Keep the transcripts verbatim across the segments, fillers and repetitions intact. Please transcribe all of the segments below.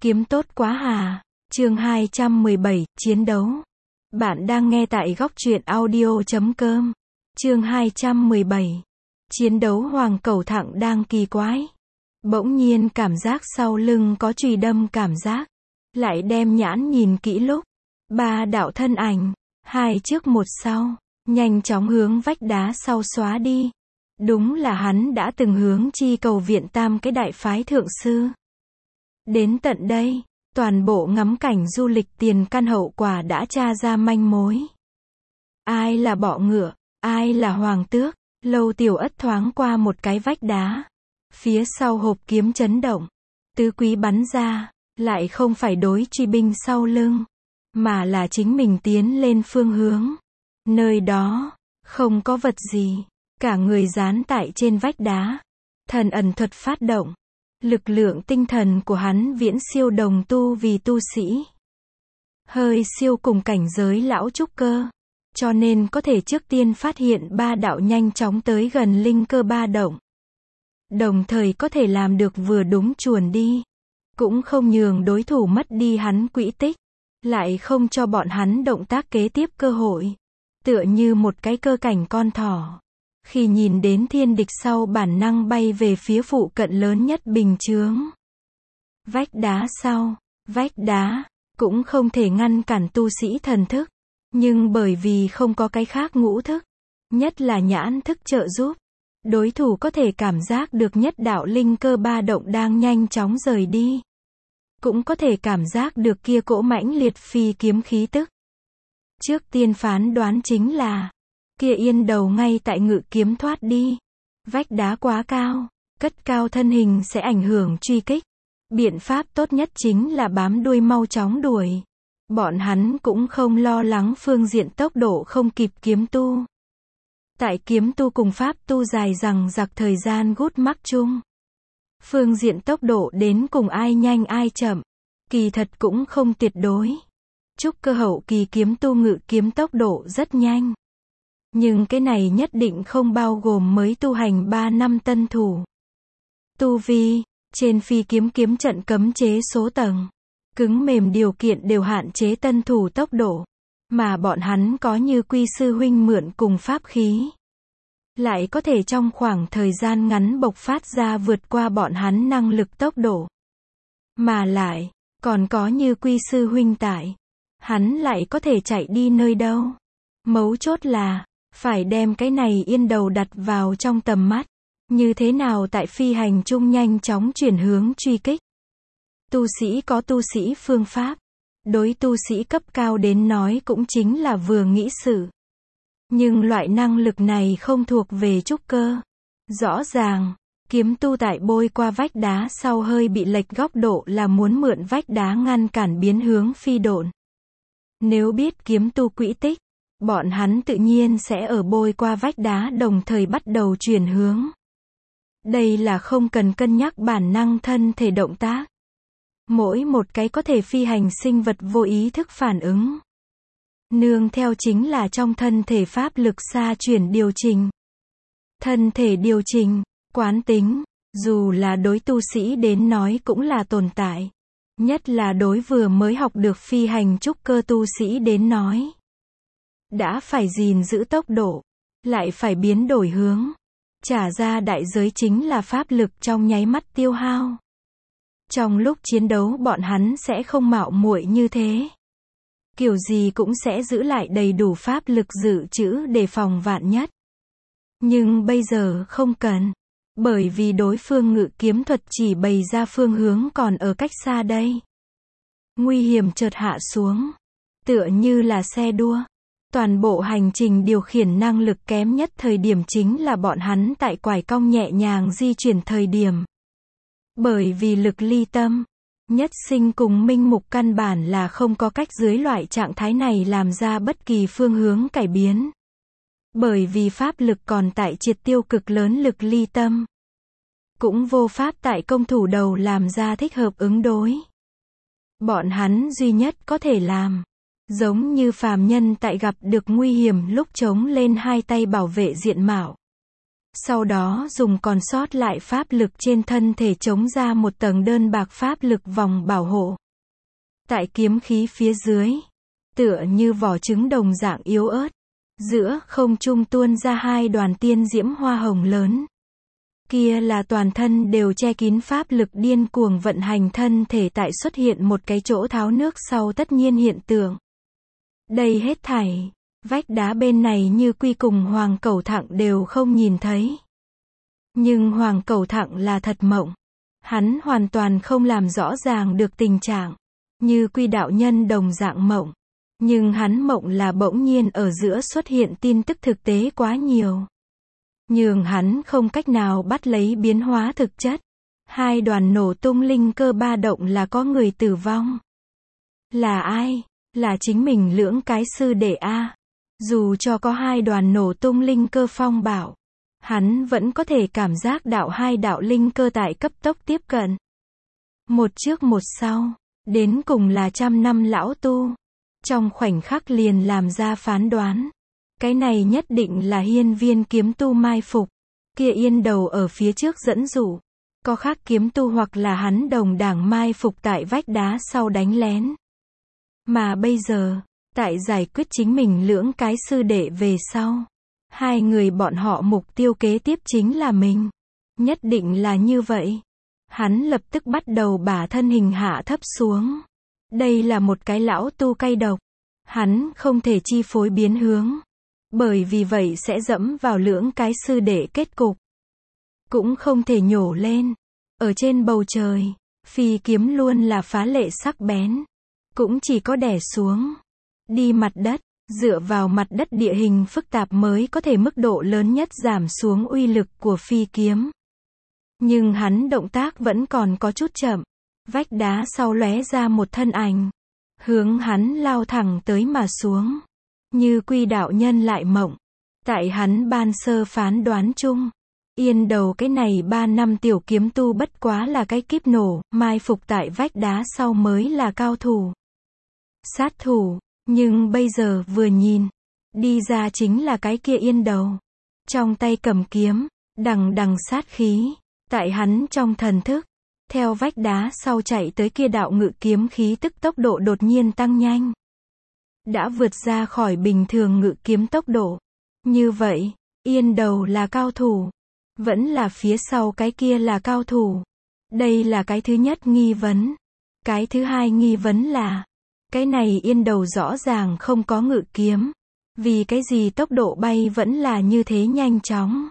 Kiếm tốt quá hà. Chương hai trăm mười bảy, chiến đấu. Bạn đang nghe tại góc truyện audio chấm com. Chương hai trăm mười bảy. Chiến đấu hoàng cẩu thẳng đang kỳ quái. Bỗng nhiên cảm giác sau lưng có chùy đâm cảm giác. Lại đem nhãn nhìn kỹ lúc. Ba đạo thân ảnh. Hai trước một sau. Nhanh chóng hướng vách đá sau xóa đi. Đúng là hắn đã từng hướng chi cầu viện tam cái đại phái thượng sư. Đến tận đây, toàn bộ ngắm cảnh du lịch tiền căn hậu quả đã tra ra manh mối. Ai là bọ ngựa, ai là hoàng tước, Lâu Tiểu Ất thoáng qua một cái vách đá. Phía sau hộp kiếm chấn động, tứ quý bắn ra, lại không phải đối truy binh sau lưng, mà là chính mình tiến lên phương hướng. Nơi đó, không có vật gì, cả người dán tại trên vách đá. Thần ẩn thuật phát động. Lực lượng tinh thần của hắn viễn siêu đồng tu vì tu sĩ. Hơi siêu cùng cảnh giới lão trúc cơ. Cho nên có thể trước tiên phát hiện ba đạo nhanh chóng tới gần linh cơ ba động. Đồng thời có thể làm được vừa đúng chuồn đi. Cũng không nhường đối thủ mất đi hắn quỹ tích. Lại không cho bọn hắn động tác kế tiếp cơ hội. Tựa như một cái cơ cảnh con thỏ. Khi nhìn đến thiên địch sau bản năng bay về phía phụ cận lớn nhất bình chướng. Vách đá sau, vách đá, cũng không thể ngăn cản tu sĩ thần thức. Nhưng bởi vì không có cái khác ngũ thức, nhất là nhãn thức trợ giúp, đối thủ có thể cảm giác được nhất đạo linh cơ ba động đang nhanh chóng rời đi. Cũng có thể cảm giác được kia cỗ mãnh liệt phi kiếm khí tức. Trước tiên phán đoán chính là kia yên đầu ngay tại ngự kiếm thoát đi. Vách đá quá cao, cất cao thân hình sẽ ảnh hưởng truy kích. Biện pháp tốt nhất chính là bám đuôi mau chóng đuổi. Bọn hắn cũng không lo lắng phương diện tốc độ không kịp kiếm tu. Tại kiếm tu cùng pháp tu dài dằng dặc thời gian gút mắc chung. Phương diện tốc độ đến cùng ai nhanh ai chậm. Kỳ thật cũng không tuyệt đối. Trúc cơ hậu kỳ kiếm tu ngự kiếm tốc độ rất nhanh. Nhưng cái này nhất định không bao gồm mới tu hành ba năm tân thủ. Tu vi, trên phi kiếm kiếm trận cấm chế số tầng. Cứng mềm điều kiện đều hạn chế tân thủ tốc độ. Mà bọn hắn có như quy sư huynh mượn cùng pháp khí. Lại có thể trong khoảng thời gian ngắn bộc phát ra vượt qua bọn hắn năng lực tốc độ. Mà lại, còn có như quy sư huynh tại. Hắn lại có thể chạy đi nơi đâu. Mấu chốt là phải đem cái này yên đầu đặt vào trong tầm mắt. Như thế nào tại phi hành chung nhanh chóng chuyển hướng truy kích. Tu sĩ có tu sĩ phương pháp. Đối tu sĩ cấp cao đến nói cũng chính là vừa nghĩ sự. Nhưng loại năng lực này không thuộc về trúc cơ. Rõ ràng, kiếm tu tại bôi qua vách đá sau hơi bị lệch góc độ là muốn mượn vách đá ngăn cản biến hướng phi độn. Nếu biết kiếm tu quỹ tích, bọn hắn tự nhiên sẽ ở bôi qua vách đá đồng thời bắt đầu chuyển hướng. Đây là không cần cân nhắc bản năng thân thể động tác. Mỗi một cái có thể phi hành sinh vật vô ý thức phản ứng. Nương theo chính là trong thân thể pháp lực xa chuyển điều chỉnh. Thân thể điều chỉnh, quán tính, dù là đối tu sĩ đến nói cũng là tồn tại. Nhất là đối vừa mới học được phi hành trúc cơ tu sĩ đến nói. Đã phải gìn giữ tốc độ, lại phải biến đổi hướng. Trả ra đại giới chính là pháp lực trong nháy mắt tiêu hao. Trong lúc chiến đấu bọn hắn sẽ không mạo muội như thế. Kiểu gì cũng sẽ giữ lại đầy đủ pháp lực dự trữ để phòng vạn nhất. Nhưng bây giờ không cần. Bởi vì đối phương ngự kiếm thuật chỉ bày ra phương hướng còn ở cách xa đây. Nguy hiểm chợt hạ xuống. Tựa như là xe đua. Toàn bộ hành trình điều khiển năng lực kém nhất thời điểm chính là bọn hắn tại quải cong nhẹ nhàng di chuyển thời điểm. Bởi vì lực ly tâm, nhất sinh cùng minh mục căn bản là không có cách dưới loại trạng thái này làm ra bất kỳ phương hướng cải biến. Bởi vì pháp lực còn tại triệt tiêu cực lớn lực ly tâm. Cũng vô pháp tại công thủ đầu làm ra thích hợp ứng đối. Bọn hắn duy nhất có thể làm. Giống như phàm nhân tại gặp được nguy hiểm lúc chống lên hai tay bảo vệ diện mạo. sau đó dùng còn sót lại pháp lực trên thân thể chống ra một tầng đơn bạc pháp lực vòng bảo hộ. Tại kiếm khí phía dưới, tựa như vỏ trứng đồng dạng yếu ớt, giữa không trung tuôn ra hai đoàn tiên diễm hoa hồng lớn. Kia là toàn thân đều che kín pháp lực điên cuồng vận hành thân thể tại xuất hiện một cái chỗ tháo nước sau tất nhiên hiện tượng. Đây hết thảy, vách đá bên này Như Quy cùng Hoàng Cẩu Thặng đều không nhìn thấy. Nhưng Hoàng Cẩu Thặng là thật mộng. Hắn hoàn toàn không làm rõ ràng được tình trạng. Như Quy đạo nhân đồng dạng mộng. Nhưng hắn mộng là bỗng nhiên ở giữa xuất hiện tin tức thực tế quá nhiều. Nhưng hắn không cách nào bắt lấy biến hóa thực chất. Hai đoàn nổ tung linh cơ ba động là có người tử vong. Là ai? Là chính mình lưỡng cái sư đệ A. Dù cho có hai đoàn nổ tung linh cơ phong bảo, hắn vẫn có thể cảm giác đạo hai đạo linh cơ tại cấp tốc tiếp cận. Một trước một sau, đến cùng là trăm năm lão tu. Trong khoảnh khắc liền làm ra phán đoán. Cái này nhất định là hiên viên kiếm tu mai phục. Kia yên đầu ở phía trước dẫn dụ. Có khác kiếm tu hoặc là hắn đồng đảng mai phục tại vách đá sau đánh lén. Mà bây giờ, tại giải quyết chính mình lưỡng cái sư đệ về sau, hai người bọn họ mục tiêu kế tiếp chính là mình. Nhất định là như vậy. Hắn lập tức bắt đầu bả thân hình hạ thấp xuống. Đây là một cái lão tu cay độc. Hắn không thể chi phối biến hướng. Bởi vì vậy sẽ dẫm vào lưỡng cái sư đệ kết cục. Cũng không thể nhổ lên. Ở trên bầu trời, phi kiếm luôn là phá lệ sắc bén. Cũng chỉ có đè xuống. Đi mặt đất, dựa vào mặt đất địa hình phức tạp mới có thể mức độ lớn nhất giảm xuống uy lực của phi kiếm. Nhưng hắn động tác vẫn còn có chút chậm. Vách đá sau lóe ra một thân ảnh. Hướng hắn lao thẳng tới mà xuống. Như Quy đạo nhân lại mộng. Tại hắn ban sơ phán đoán chung. Yên đầu cái này ba năm tiểu kiếm tu bất quá là cái kíp nổ, mai phục tại vách đá sau mới là cao thủ. Sát thủ, nhưng bây giờ vừa nhìn, đi ra chính là cái kia yên đầu. Trong tay cầm kiếm, đằng đằng sát khí, tại hắn trong thần thức, theo vách đá sau chạy tới kia đạo ngự kiếm khí tức tốc độ đột nhiên tăng nhanh. Đã vượt ra khỏi bình thường ngự kiếm tốc độ. Như vậy, yên đầu là cao thủ. Vẫn là phía sau cái kia là cao thủ. Đây là cái thứ nhất nghi vấn. Cái thứ hai nghi vấn là, cái này yên đầu rõ ràng không có ngự kiếm. Vì cái gì tốc độ bay vẫn là như thế nhanh chóng.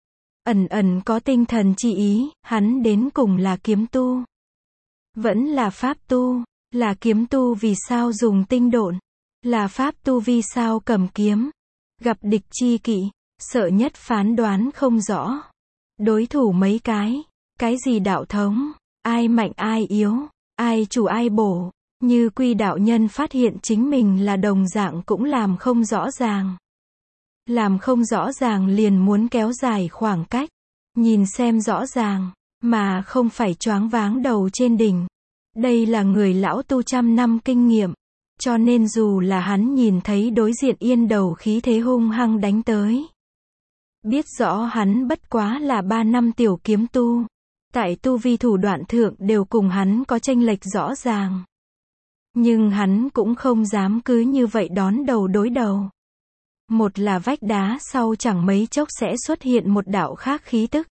Ẩn ẩn có tinh thần chi ý, hắn đến cùng là kiếm tu. Vẫn là pháp tu, là kiếm tu vì sao dùng tinh độn. Là pháp tu vì sao cầm kiếm. Gặp địch chi kỵ, sợ nhất phán đoán không rõ. Đối thủ mấy cái, cái gì đạo thống, ai mạnh ai yếu, ai chủ ai bổ. Như Quy đạo nhân phát hiện chính mình là đồng dạng cũng làm không rõ ràng. Làm không rõ ràng liền muốn kéo dài khoảng cách. Nhìn xem rõ ràng, mà không phải choáng váng đầu trên đỉnh. Đây là người lão tu trăm năm kinh nghiệm. Cho nên dù là hắn nhìn thấy đối diện yên đầu khí thế hung hăng đánh tới. Biết rõ hắn bất quá là ba năm tiểu kiếm tu. Tại tu vi thủ đoạn thượng đều cùng hắn có chênh lệch rõ ràng. Nhưng hắn cũng không dám cứ như vậy đón đầu đối đầu. Một là vách đá sau chẳng mấy chốc sẽ xuất hiện một đạo khác khí tức.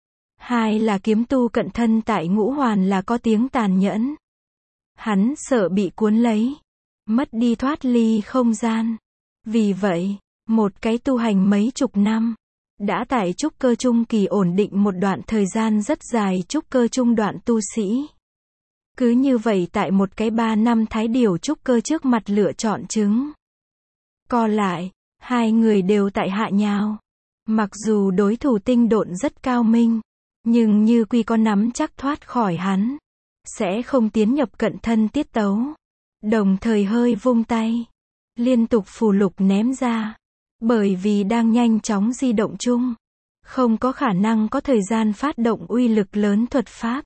Hai là kiếm tu cận thân tại ngũ hoàn là có tiếng tàn nhẫn. Hắn sợ bị cuốn lấy. Mất đi thoát ly không gian. Vì vậy, một cái tu hành mấy chục năm. Đã tại trúc cơ trung kỳ ổn định một đoạn thời gian rất dài trúc cơ trung đoạn tu sĩ. Cứ như vậy tại một cái ba năm thái điểu trúc cơ trước mặt lựa chọn trứng. Co lại, hai người đều tại hạ nhào. Mặc dù đối thủ tinh độn rất cao minh, nhưng Như Quy có nắm chắc thoát khỏi hắn. Sẽ không tiến nhập cận thân tiết tấu. Đồng thời hơi vung tay. Liên tục phù lục ném ra. Bởi vì đang nhanh chóng di động chung. Không có khả năng có thời gian phát động uy lực lớn thuật pháp.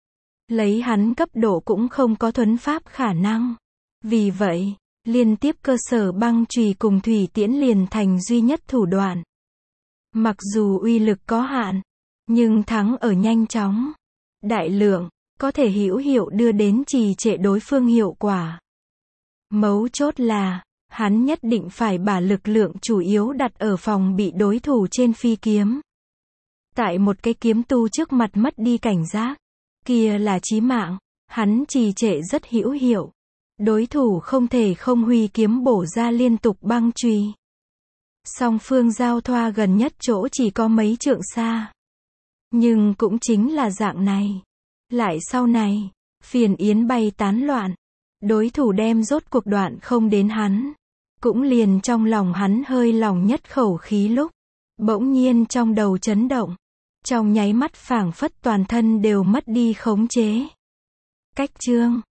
Lấy hắn cấp độ cũng không có thuấn pháp khả năng. Vì vậy, liên tiếp cơ sở băng chùy cùng thủy tiễn liền thành duy nhất thủ đoạn. Mặc dù uy lực có hạn, nhưng thắng ở nhanh chóng, đại lượng, có thể hữu hiệu đưa đến trì trệ đối phương hiệu quả. Mấu chốt là, hắn nhất định phải把lực lượng chủ yếu đặt ở phòng bị đối thủ trên phi kiếm. Tại một cái kiếm tu trước mặt mất đi cảnh giác, kia là chí mạng, hắn trì trệ rất hữu hiệu. Đối thủ không thể không huy kiếm bổ ra liên tục băng chùy. Song phương giao thoa gần nhất chỗ chỉ có mấy trượng xa. Nhưng cũng chính là dạng này. Lại sau này, phiền yến bay tán loạn. Đối thủ đem rốt cuộc đoạn không đến hắn. Cũng liền trong lòng hắn hơi lòng nhất khẩu khí lúc. Bỗng nhiên trong đầu chấn động. Trong nháy mắt phảng phất toàn thân đều mất đi khống chế. Cách chương